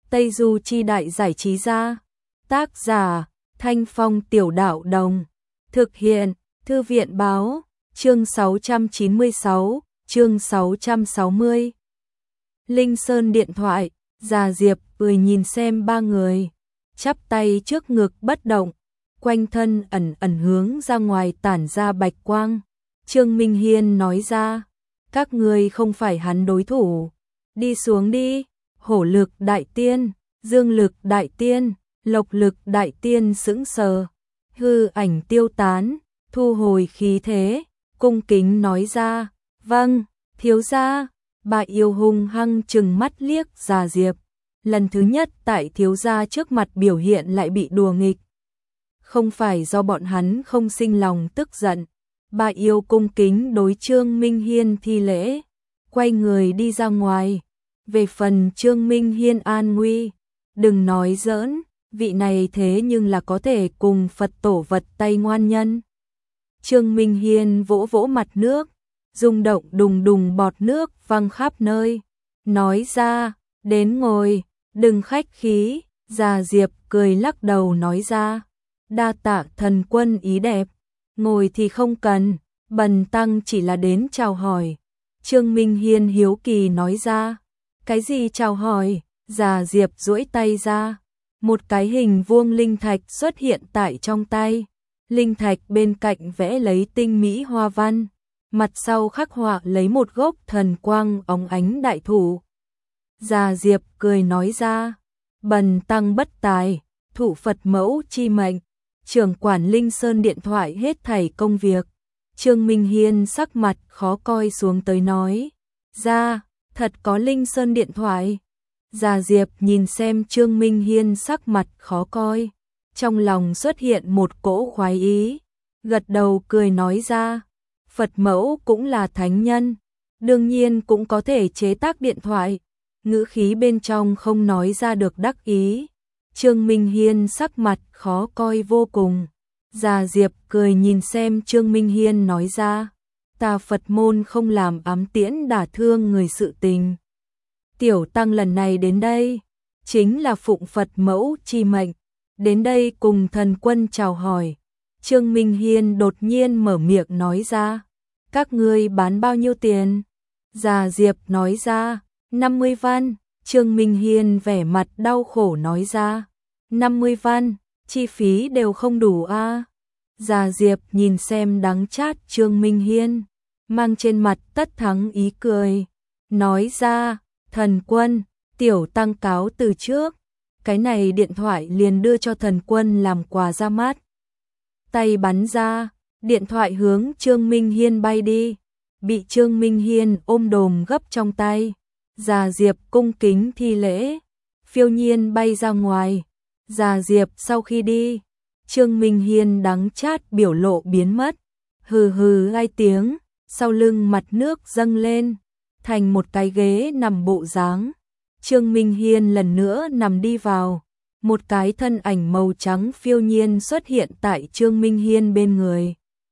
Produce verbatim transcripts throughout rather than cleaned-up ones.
Tây Du Chi Đại Giải Trí Gia. Tác giả Thanh Phong Tiểu Đạo Đồng. Thực hiện Thư viện Báo. Chương sáu trăm chín mươi sáu, chương sáu trăm sáu mươi. Linh Sơn điện thoại. Già Diệp cười nhìn xem ba người, chắp tay trước ngực bất động, quanh thân ẩn ẩn hướng ra ngoài tản ra bạch quang. Trương Minh Hiên nói ra, các ngươi không phải hắn đối thủ, đi xuống đi. Hổ Lực Đại Tiên, Dương Lực Đại Tiên, Lộc Lực Đại Tiên sững sờ, hư ảnh tiêu tán, thu hồi khí thế, cung kính nói ra, vâng, thiếu gia. Bà yêu hung hăng trừng mắt liếc Già Diệp, lần thứ nhất tại thiếu gia trước mặt biểu hiện lại bị đùa nghịch. Không phải do bọn hắn không sinh lòng tức giận, bà yêu cung kính đối Trương Minh Hiên thi lễ, quay người đi ra ngoài. Về phần Trương Minh Hiên an nguy, đừng nói giỡn, vị này thế nhưng là có thể cùng Phật tổ vật tay ngoan nhân. Trương Minh Hiên vỗ vỗ mặt nước, rung động đùng đùng bọt nước văng khắp nơi, nói ra, đến ngồi, đừng khách khí. Già Diệp cười lắc đầu nói ra, đa tạ thần quân ý đẹp, ngồi thì không cần, bần tăng chỉ là đến chào hỏi. Trương Minh Hiên hiếu kỳ nói ra, cái gì chào hỏi? Già Diệp duỗi tay ra, một cái hình vuông linh thạch xuất hiện tại trong tay, linh thạch bên cạnh vẽ lấy tinh mỹ hoa văn, mặt sau khắc họa lấy một gốc thần quang óng ánh đại thụ. Già Diệp cười nói ra, bần tăng bất tài, thụ Phật mẫu chi mệnh, trưởng quản Linh Sơn điện thoại hết thảy công việc. Trương Minh Hiên sắc mặt khó coi xuống tới nói ra, thật có Linh Sơn điện thoại. Già Diệp nhìn xem Trương Minh Hiên sắc mặt khó coi, trong lòng xuất hiện một cỗ khoái ý, gật đầu cười nói ra, Phật mẫu cũng là thánh nhân, đương nhiên cũng có thể chế tác điện thoại. Ngữ khí bên trong không nói ra được đắc ý. Trương Minh Hiên sắc mặt khó coi vô cùng. Già Diệp cười nhìn xem Trương Minh Hiên nói ra, ta Phật môn không làm ám tiễn đả thương người sự tình. Tiểu tăng lần này đến đây, chính là phụng Phật mẫu chi mệnh, đến đây cùng thần quân chào hỏi. Trương Minh Hiên đột nhiên mở miệng nói ra, các ngươi bán bao nhiêu tiền? Già Diệp nói ra, năm mươi văn. Trương Minh Hiên vẻ mặt đau khổ nói ra, năm mươi văn, chi phí đều không đủ a. À? Già Diệp nhìn xem đắng chát Trương Minh Hiên, mang trên mặt tất thắng ý cười, nói ra, thần quân, tiểu tăng cáo từ trước, cái này điện thoại liền đưa cho thần quân làm quà ra mắt. Tay bắn ra, điện thoại hướng Trương Minh Hiên bay đi, bị Trương Minh Hiên ôm đồm gấp trong tay. Già Diệp cung kính thi lễ, phiêu nhiên bay ra ngoài. Già Diệp sau khi đi, Trương Minh Hiên đắng chát biểu lộ biến mất, hừ hừ hai tiếng, sau lưng mặt nước dâng lên, thành một cái ghế nằm bộ dáng. Trương Minh Hiên lần nữa nằm đi vào, một cái thân ảnh màu trắng phiêu nhiên xuất hiện tại Trương Minh Hiên bên người.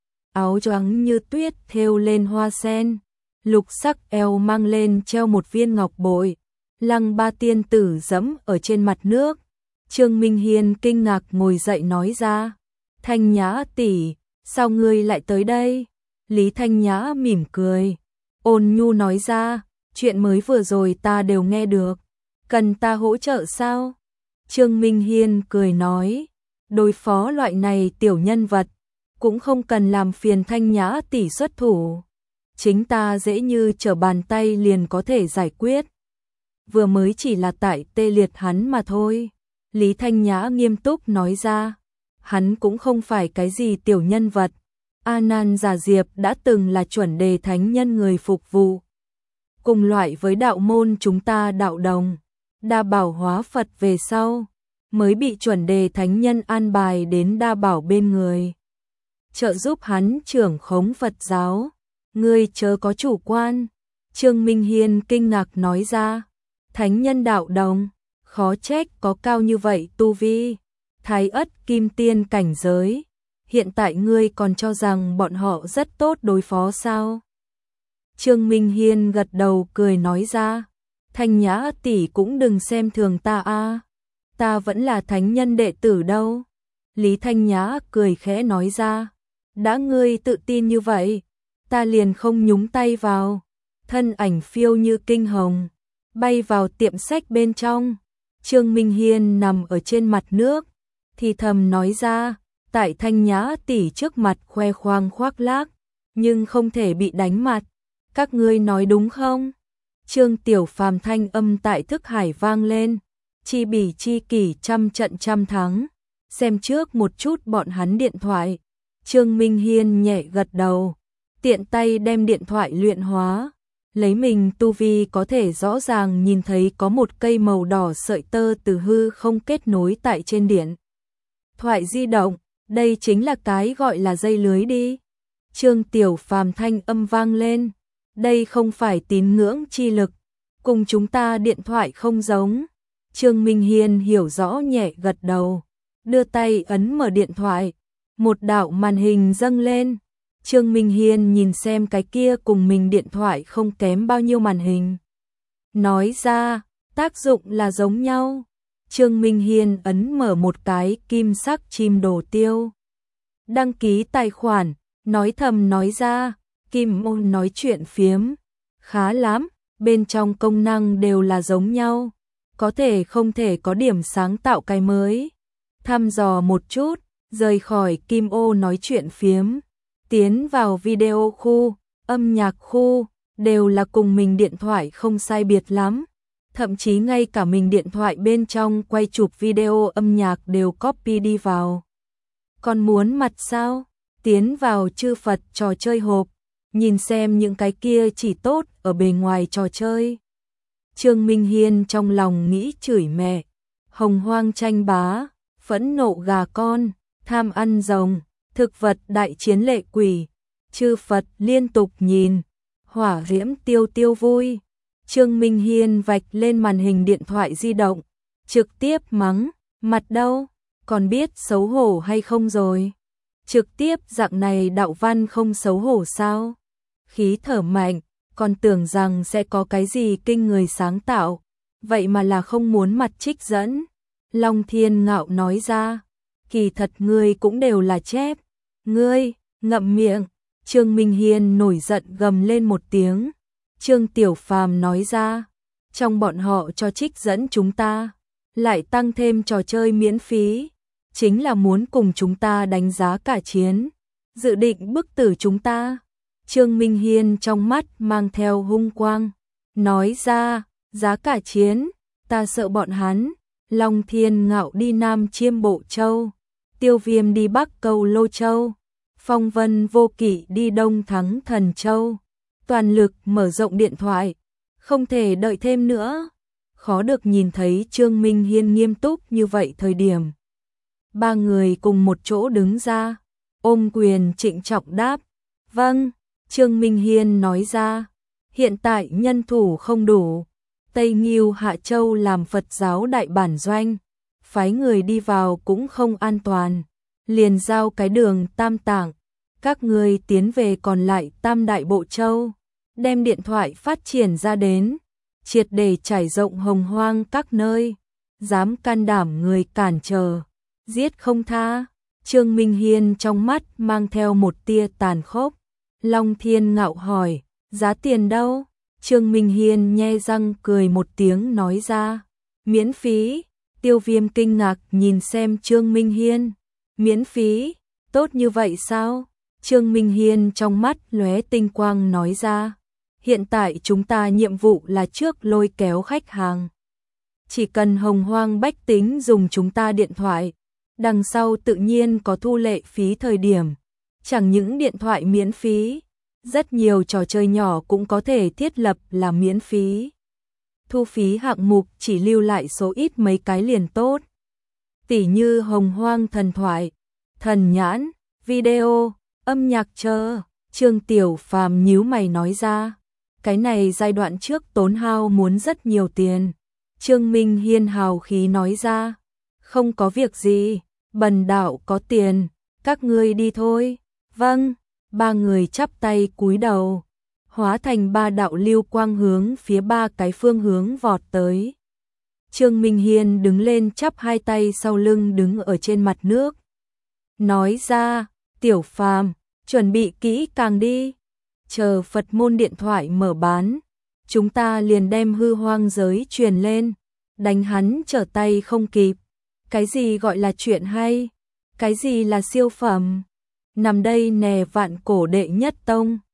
Áo trắng như tuyết thêu lên hoa sen, lục sắc eo mang lên treo một viên ngọc bội. Lăng Ba tiên tử dẫm ở trên mặt nước. Trương Minh Hiên kinh ngạc ngồi dậy nói ra, Thanh Nhã tỷ, sao ngươi lại tới đây? Lý Thanh Nhã mỉm cười, ôn nhu nói ra, chuyện mới vừa rồi ta đều nghe được, cần ta hỗ trợ sao? Trương Minh Hiên cười nói, đối phó loại này tiểu nhân vật, cũng không cần làm phiền Thanh Nhã tỷ xuất thủ, chính ta dễ như trở bàn tay liền có thể giải quyết. Vừa mới chỉ là tại tê liệt hắn mà thôi. Lý Thanh Nhã nghiêm túc nói ra, hắn cũng không phải cái gì tiểu nhân vật. A Nan Già Diệp đã từng là chuẩn đề thánh nhân người phục vụ, cùng loại với đạo môn chúng ta đạo đồng, đa bảo hóa Phật về sau, mới bị chuẩn đề thánh nhân an bài đến đa bảo bên người, trợ giúp hắn trưởng khống Phật giáo. Ngươi chớ có chủ quan. Trương Minh Hiên kinh ngạc nói ra, thánh nhân đạo đồng, khó trách có cao như vậy tu vi, thái ất kim tiên cảnh giới, hiện tại ngươi còn cho rằng bọn họ rất tốt đối phó sao? Trương Minh Hiên gật đầu cười nói ra, Thanh Nhã tỷ cũng đừng xem thường ta a, ta vẫn là thánh nhân đệ tử đâu. Lý Thanh Nhã cười khẽ nói ra, đã ngươi tự tin như vậy, ta liền không nhúng tay vào. Thân ảnh phiêu như kinh hồng, bay vào tiệm sách bên trong. Trương Minh Hiên nằm ở trên mặt nước, thì thầm nói ra, tại Thanh Nhã tỷ trước mặt khoe khoang khoác lác, nhưng không thể bị đánh mặt. Các ngươi nói đúng không? Trương Tiểu Phàm thanh âm tại thức hải vang lên, chi bỉ chi kỷ trăm trận trăm thắng, xem trước một chút bọn hắn điện thoại. Trương Minh Hiên nhẹ gật đầu, tiện tay đem điện thoại luyện hóa, lấy mình tu vi có thể rõ ràng nhìn thấy có một cây màu đỏ sợi tơ từ hư không kết nối tại trên điện thoại di động, đây chính là cái gọi là dây lưới đi. Trương Tiểu Phàm thanh âm vang lên, đây không phải tín ngưỡng chi lực, cùng chúng ta điện thoại không giống. Trương Minh Hiên hiểu rõ nhẹ gật đầu, đưa tay ấn mở điện thoại, một đạo màn hình dâng lên. Trương Minh Hiên nhìn xem cái kia cùng mình điện thoại không kém bao nhiêu màn hình, nói ra, tác dụng là giống nhau. Trương Minh Hiên ấn mở một cái kim sắc chim đồ tiêu, đăng ký tài khoản, nói thầm nói ra, kim môn nói chuyện phiếm, khá lắm, bên trong công năng đều là giống nhau, có thể không thể có điểm sáng tạo cái mới. Thăm dò một chút, rời khỏi kim ô nói chuyện phiếm, tiến vào video khu, âm nhạc khu, đều là cùng mình điện thoại không sai biệt lắm. Thậm chí ngay cả mình điện thoại bên trong quay chụp video âm nhạc đều copy đi vào. Còn muốn mặt sao? Tiến vào chư Phật trò chơi hộp, nhìn xem những cái kia chỉ tốt ở bề ngoài trò chơi. Trương Minh Hiên trong lòng nghĩ chửi mẹ, hồng hoang tranh bá, phẫn nộ gà con, tham ăn rồng, thực vật đại chiến lệ quỷ, chư Phật liên tục nhìn, hỏa diễm tiêu tiêu vui. Trương Minh Hiên vạch lên màn hình điện thoại di động, trực tiếp mắng, mặt đâu, còn biết xấu hổ hay không rồi? Trực tiếp dạng này đạo văn không xấu hổ sao? Khí thở mạnh, còn tưởng rằng sẽ có cái gì kinh người sáng tạo, vậy mà là không muốn mặt trích dẫn. Long Thiên ngạo nói ra, kỳ thật ngươi cũng đều là chép, ngươi, ngậm miệng. Trương Minh Hiên nổi giận gầm lên một tiếng. Trương Tiểu Phàm nói ra, trong bọn họ cho trích dẫn chúng ta, lại tăng thêm trò chơi miễn phí, chính là muốn cùng chúng ta đánh giá cả chiến, dự định bức tử chúng ta. Trương Minh Hiên trong mắt mang theo hung quang, nói ra, giá cả chiến, ta sợ bọn hắn. Long Thiên ngạo đi Nam Chiêm Bộ Châu, Tiêu Viêm đi Bắc Câu Lô Châu, Phong Vân Vô Kỵ đi Đông Thắng Thần Châu. Toàn lực mở rộng điện thoại, không thể đợi thêm nữa. Khó được nhìn thấy Trương Minh Hiên nghiêm túc như vậy thời điểm. Ba người cùng một chỗ đứng ra, ôm quyền trịnh trọng đáp, vâng. Trương Minh Hiên nói ra, hiện tại nhân thủ không đủ, Tây Nghiêu Hạ Châu làm Phật giáo đại bản doanh, phái người đi vào cũng không an toàn, liền giao cái đường Tam Tạng, các người tiến về còn lại Tam Đại Bộ Châu, đem điện thoại phát triển ra đến, triệt để trải rộng hồng hoang các nơi, dám can đảm người cản trở, giết không tha. Trương Minh Hiên trong mắt mang theo một tia tàn khốc. Long Thiên ngạo hỏi, giá tiền đâu? Trương Minh Hiên nhe răng cười một tiếng nói ra, miễn phí. Tiêu Viêm kinh ngạc nhìn xem Trương Minh Hiên, miễn phí, tốt như vậy sao? Trương Minh Hiên trong mắt lóe tinh quang nói ra, hiện tại chúng ta nhiệm vụ là trước lôi kéo khách hàng. Chỉ cần hồng hoang bách tính dùng chúng ta điện thoại, đằng sau tự nhiên có thu lệ phí thời điểm. Chẳng những điện thoại miễn phí, rất nhiều trò chơi nhỏ cũng có thể thiết lập là miễn phí. Thu phí hạng mục chỉ lưu lại số ít mấy cái liền tốt. Tỉ như hồng hoang thần thoại, thần nhãn, video, âm nhạc chờ. Trương Tiểu Phàm nhíu mày nói ra, cái này giai đoạn trước tốn hao muốn rất nhiều tiền. Trương Minh Hiên hào khí nói ra, không có việc gì, bần đạo có tiền, các ngươi đi thôi. Vâng, ba người chắp tay cúi đầu. hóa thành ba đạo lưu quang hướng phía ba cái phương hướng vọt tới. Trương Minh Hiên đứng lên chắp hai tay sau lưng đứng ở trên mặt nước. Nói ra, Tiểu Phàm, chuẩn bị kỹ càng đi. Chờ Phật môn điện thoại mở bán, chúng ta liền đem hư hoang giới truyền lên, đánh hắn trở tay không kịp. Cái gì gọi là chuyện hay? Cái gì là siêu phẩm? Nằm đây nè vạn cổ đệ nhất tông.